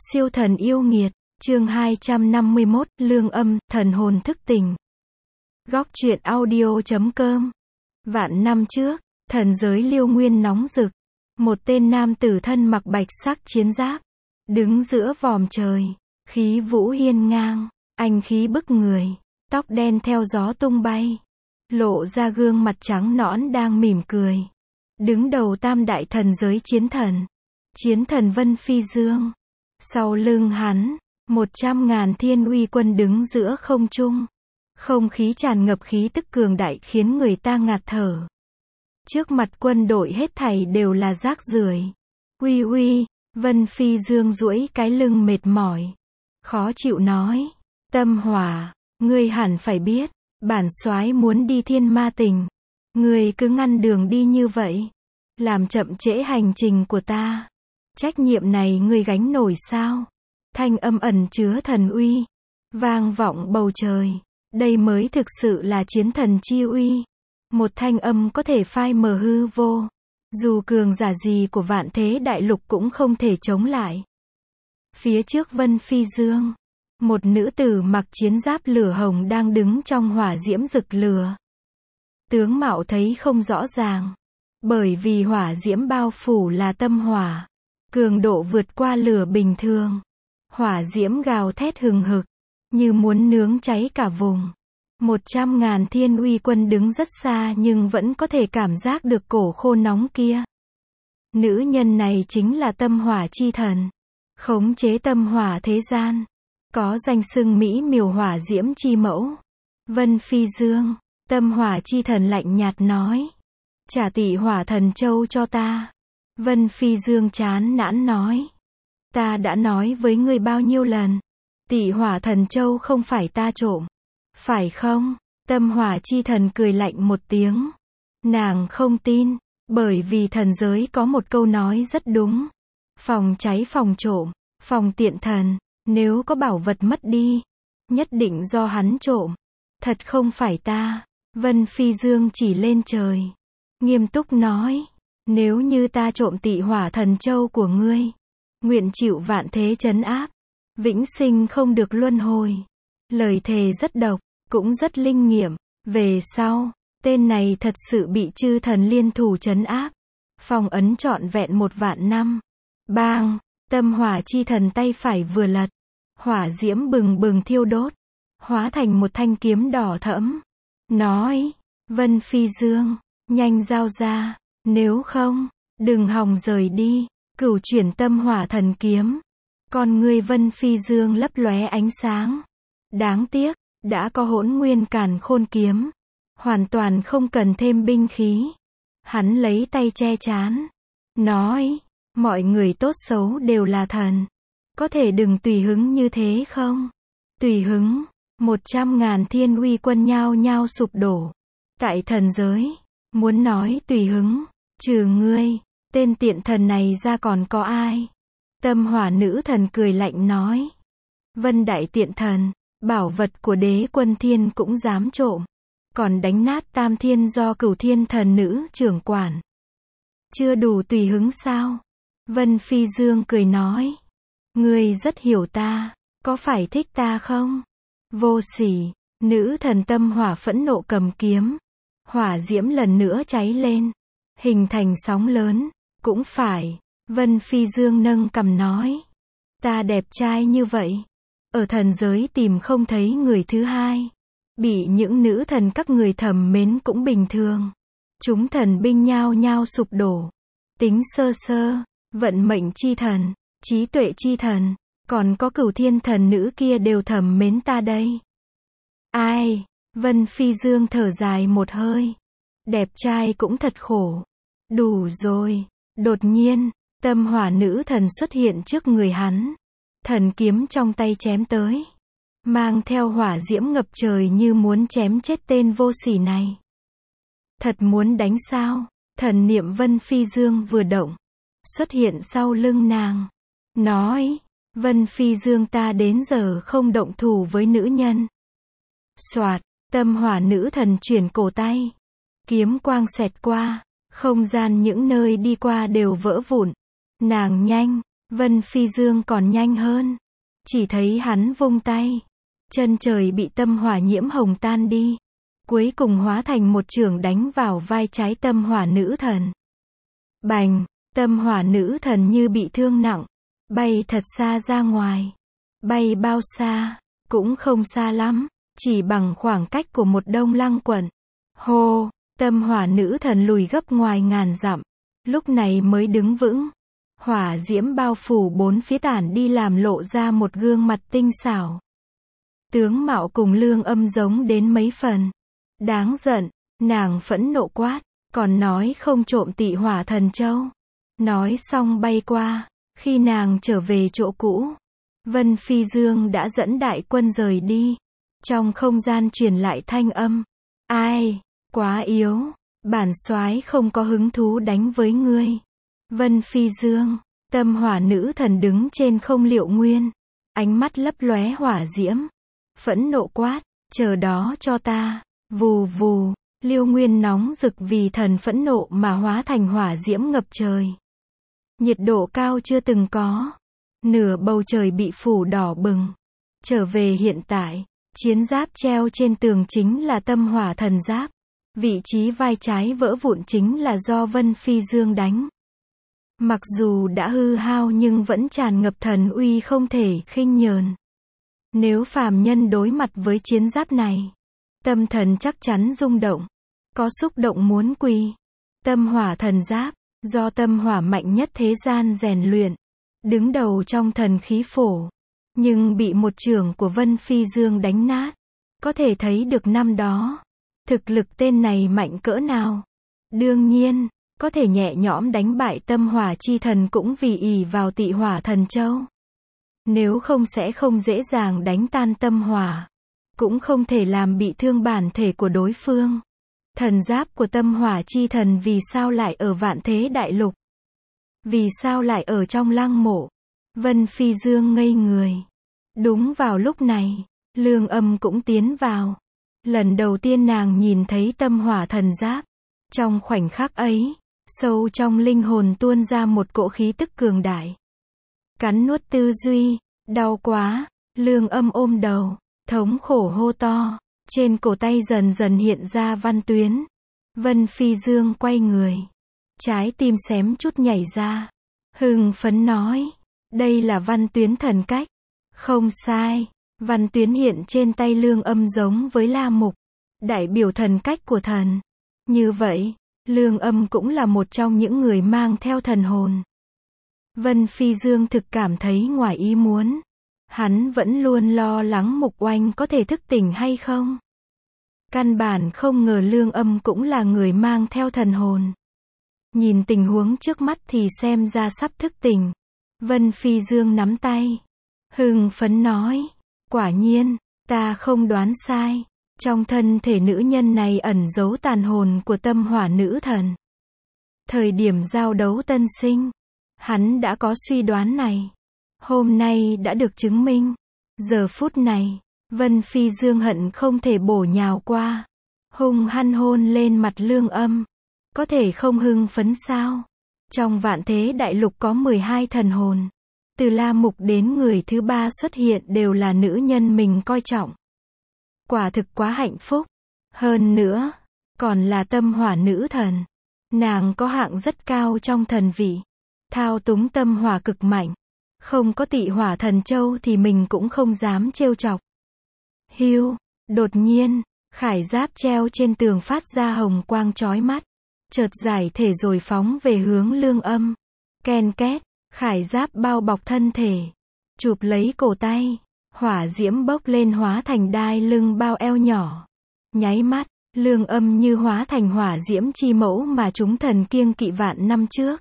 Siêu thần yêu nghiệt, chương 251, lương âm, thần hồn thức tỉnh. Góc truyện audio.com. Vạn năm trước, thần giới Liêu Nguyên nóng rực. Một tên nam tử thân mặc bạch sắc chiến giáp, đứng giữa vòm trời, khí vũ hiên ngang, anh khí bức người, tóc đen theo gió tung bay, lộ ra gương mặt trắng nõn đang mỉm cười. Đứng đầu tam đại thần giới chiến thần Vân Phi Dương. Sau lưng hắn, 100.000 thiên uy quân đứng giữa không trung. Không khí tràn ngập khí tức cường đại khiến người ta ngạt thở. Trước mặt quân đội hết thảy đều là rác rưởi. Uy uy, Vân Phi Dương duỗi cái lưng mệt mỏi, khó chịu nói, Tâm Hỏa, ngươi hẳn phải biết, bản soái muốn đi Thiên Ma Tỉnh. Ngươi cứ ngăn đường đi như vậy, làm chậm trễ hành trình của ta. Trách nhiệm này ngươi gánh nổi sao? Thanh âm ẩn chứa thần uy, vang vọng bầu trời. Đây mới thực sự là chiến thần chi uy. Một thanh âm có thể phai mờ hư vô. Dù cường giả gì của vạn thế đại lục cũng không thể chống lại. Phía trước Vân Phi Dương, một nữ tử mặc chiến giáp lửa hồng đang đứng trong hỏa diễm rực lửa. Tướng mạo thấy không rõ ràng, bởi vì hỏa diễm bao phủ là tâm hỏa. Cường độ vượt qua lửa bình thường. Hỏa diễm gào thét hừng hực, như muốn nướng cháy cả vùng. 100.000 thiên uy quân đứng rất xa nhưng vẫn có thể cảm giác được cổ khô nóng kia. Nữ nhân này chính là tâm hỏa chi thần, khống chế tâm hỏa thế gian, có danh xưng mỹ miều hỏa diễm chi mẫu. Vân Phi Dương, tâm hỏa chi thần lạnh nhạt nói, trả Tị Hỏa Thần Châu cho ta. Vân Phi Dương chán nản nói, ta đã nói với ngươi bao nhiêu lần, Tị Hỏa Thần Châu không phải ta trộm, phải không? Tâm hỏa chi thần cười lạnh một tiếng. Nàng không tin, bởi vì thần giới có một câu nói rất đúng. Phòng cháy phòng trộm, phòng tiện thần, nếu có bảo vật mất đi, nhất định do hắn trộm. Thật không phải ta. Vân Phi Dương chỉ lên trời, nghiêm túc nói, nếu như ta trộm Tị Hỏa Thần Châu của ngươi, nguyện chịu vạn thế trấn áp, vĩnh sinh không được luân hồi. Lời thề rất độc, cũng rất linh nghiệm. Về sau, tên này thật sự bị chư thần liên thủ trấn áp, phong ấn trọn vẹn 1.000 năm. Bang, tâm hỏa chi thần tay phải vừa lật, hỏa diễm bừng bừng thiêu đốt, hóa thành một thanh kiếm đỏ thẫm. Nói, Vân Phi Dương, nhanh giao ra, nếu không, đừng hòng rời đi. Cửu chuyển tâm hỏa thần kiếm. Con ngươi Vân Phi Dương lấp lóe ánh sáng. Đáng tiếc, đã có Hỗn Nguyên Càn Khôn kiếm, hoàn toàn không cần thêm binh khí. Hắn lấy tay che trán, nói, mọi người tốt xấu đều là thần, có thể đừng tùy hứng như thế không? Tùy hứng. 100.000 thiên uy quân nhao nhao sụp đổ. Tại thần giới, muốn nói tùy hứng, trừ ngươi, tên tiện thần này ra còn có ai? Tâm hỏa nữ thần cười lạnh nói, Vân đại tiện thần, bảo vật của đế quân thiên cũng dám trộm, còn đánh nát tam thiên do Cửu Thiên thần nữ trưởng quản. Chưa đủ tùy hứng sao? Vân Phi Dương cười nói, ngươi rất hiểu ta, có phải thích ta không? Vô sỉ. Nữ thần tâm hỏa phẫn nộ cầm kiếm, hỏa diễm lần nữa cháy lên, hình thành sóng lớn. Cũng phải. Vân Phi Dương nâng cằm nói, ta đẹp trai như vậy, ở thần giới tìm không thấy người thứ hai. Bị những nữ thần các người thầm mến cũng bình thường. Chúng thần binh nhao nhao sụp đổ. Tính sơ sơ, vận mệnh chi thần, trí tuệ chi thần, còn có Cửu Thiên thần nữ kia đều thầm mến ta đây. Ai? Vân Phi Dương thở dài một hơi. Đẹp trai cũng thật khổ. Đủ rồi. Đột nhiên, tâm hỏa nữ thần xuất hiện trước người hắn. Thần kiếm trong tay chém tới, mang theo hỏa diễm ngập trời như muốn chém chết tên vô sỉ này. Thật muốn đánh sao? Thần niệm Vân Phi Dương vừa động, xuất hiện sau lưng nàng. Nói, Vân Phi Dương ta đến giờ không động thủ với nữ nhân. Soạt, tâm hỏa nữ thần chuyển cổ tay. Kiếm quang xẹt qua, không gian những nơi đi qua đều vỡ vụn. Nàng nhanh, Vân Phi Dương còn nhanh hơn. Chỉ thấy hắn vung tay. Chân trời bị tâm hỏa nhiễm hồng tan đi. Cuối cùng hóa thành một chưởng đánh vào vai trái tâm hỏa nữ thần. Bành, tâm hỏa nữ thần như bị thương nặng. Bay thật xa ra ngoài. Bay bao xa, cũng không xa lắm. Chỉ bằng khoảng cách của một đông lăng quận. Hô, tâm hỏa nữ thần lùi gấp ngoài ngàn dặm. Lúc này mới đứng vững. Hỏa diễm bao phủ bốn phía tản đi làm lộ ra một gương mặt tinh xảo. Tướng mạo cùng Lương Âm giống đến mấy phần. Đáng giận, nàng phẫn nộ quát, còn nói không trộm Tị Hỏa Thần Châu. Nói xong bay qua, khi nàng trở về chỗ cũ, Vân Phi Dương đã dẫn đại quân rời đi. Trong không gian truyền lại thanh âm. Ai, quá yếu, bản soái không có hứng thú đánh với ngươi. Vân Phi Dương, tâm hỏa nữ thần đứng trên không liệu nguyên. Ánh mắt lấp lóe hỏa diễm. Phẫn nộ quát, chờ đó cho ta. Vù vù, liêu nguyên nóng rực vì thần phẫn nộ mà hóa thành hỏa diễm ngập trời. Nhiệt độ cao chưa từng có. Nửa bầu trời bị phủ đỏ bừng. Trở về hiện tại, chiến giáp treo trên tường chính là tâm hỏa thần giáp. Vị trí vai trái vỡ vụn chính là do Vân Phi Dương đánh. Mặc dù đã hư hao nhưng vẫn tràn ngập thần uy không thể khinh nhờn. Nếu phàm nhân đối mặt với chiến giáp này, tâm thần chắc chắn rung động, có xúc động muốn quỳ. Tâm hỏa thần giáp, do tâm hỏa mạnh nhất thế gian rèn luyện, đứng đầu trong thần khí phổ, nhưng bị một chưởng của Vân Phi Dương đánh nát. Có thể thấy được năm đó, thực lực tên này mạnh cỡ nào. Đương nhiên, có thể nhẹ nhõm đánh bại tâm hỏa chi thần cũng vì ỷ vào Tị Hỏa Thần Châu. Nếu không sẽ không dễ dàng đánh tan tâm hỏa, cũng không thể làm bị thương bản thể của đối phương. Thần giáp của tâm hỏa chi thần vì sao lại ở Vạn Thế Đại Lục? Vì sao lại ở trong lăng mộ? Vân Phi Dương ngây người. Đúng vào lúc này, Lương Âm cũng tiến vào. Lần đầu tiên nàng nhìn thấy tâm hỏa thần giáp. Trong khoảnh khắc ấy, sâu trong linh hồn tuôn ra một cỗ khí tức cường đại. Cắn nuốt tư duy, đau quá. Lương Âm ôm đầu, thống khổ hô to. Trên cổ tay dần dần hiện ra văn tuyến. Vân Phi Dương quay người. Trái tim xém chút nhảy ra. Hưng phấn nói, đây là văn tuyến thần cách. Không sai, văn tuyến hiện trên tay Lương Âm giống với la mục, đại biểu thần cách của thần. Như vậy, Lương Âm cũng là một trong những người mang theo thần hồn. Vân Phi Dương thực cảm thấy ngoài ý muốn. Hắn vẫn luôn lo lắng Mục Oanh có thể thức tỉnh hay không. Căn bản không ngờ Lương Âm cũng là người mang theo thần hồn. Nhìn tình huống trước mắt thì xem ra sắp thức tỉnh. Vân Phi Dương nắm tay. Hưng phấn nói, quả nhiên, ta không đoán sai. Trong thân thể nữ nhân này ẩn giấu tàn hồn của tâm hỏa nữ thần. Thời điểm giao đấu tân sinh, hắn đã có suy đoán này. Hôm nay đã được chứng minh. Giờ phút này, Vân Phi Dương hận không thể bổ nhào qua. Hung hăng hôn lên mặt Lương Âm. Có thể không hưng phấn sao? Trong Vạn Thế Đại Lục có 12 thần hồn. Từ La Mục đến người thứ 3 xuất hiện đều là nữ nhân mình coi trọng. Quả thực quá hạnh phúc. Hơn nữa, còn là tâm hỏa nữ thần. Nàng có hạng rất cao trong thần vị. Thao túng tâm hỏa cực mạnh. Không có Tị Hỏa Thần Châu thì mình cũng không dám trêu chọc. Hiu, đột nhiên, khải giáp treo trên tường phát ra hồng quang chói mắt. Chợt giải thể rồi phóng về hướng Lương Âm. Ken két, khải giáp bao bọc thân thể. Chụp lấy cổ tay. Hỏa diễm bốc lên hóa thành đai lưng bao eo nhỏ. Nháy mắt, Lương Âm như hóa thành hỏa diễm chi mẫu mà chúng thần kiêng kỵ vạn năm trước.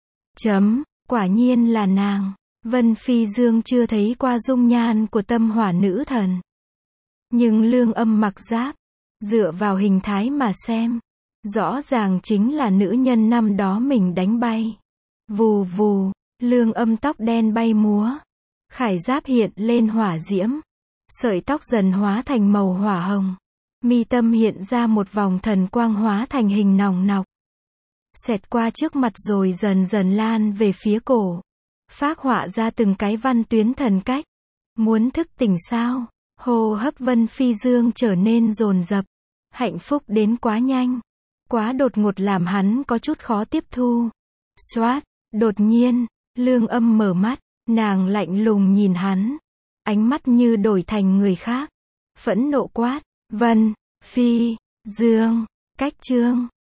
Quả nhiên là nàng. Vân Phi Dương chưa thấy qua dung nhan của tâm hỏa nữ thần. Nhưng Lương Âm mặc giáp, dựa vào hình thái mà xem, rõ ràng chính là nữ nhân năm đó mình đánh bay. Vù vù, Lương Âm tóc đen bay múa. Khải giáp hiện lên hỏa diễm. Sợi tóc dần hóa thành màu hỏa hồng. Mi tâm hiện ra một vòng thần quang hóa thành hình nòng nọc. Xẹt qua trước mặt rồi dần dần lan về phía cổ. phác họa ra từng cái văn tuyến thần cách. Muốn thức tỉnh sao? Hô hấp Vân Phi Dương trở nên dồn dập. Hạnh phúc đến quá nhanh. Quá đột ngột làm hắn có chút khó tiếp thu. Xoát, đột nhiên, Lương Âm mở mắt, nàng lạnh lùng nhìn hắn. Ánh mắt như đổi thành người khác. Phẫn nộ quát, Vân Phi Dương, cách chương.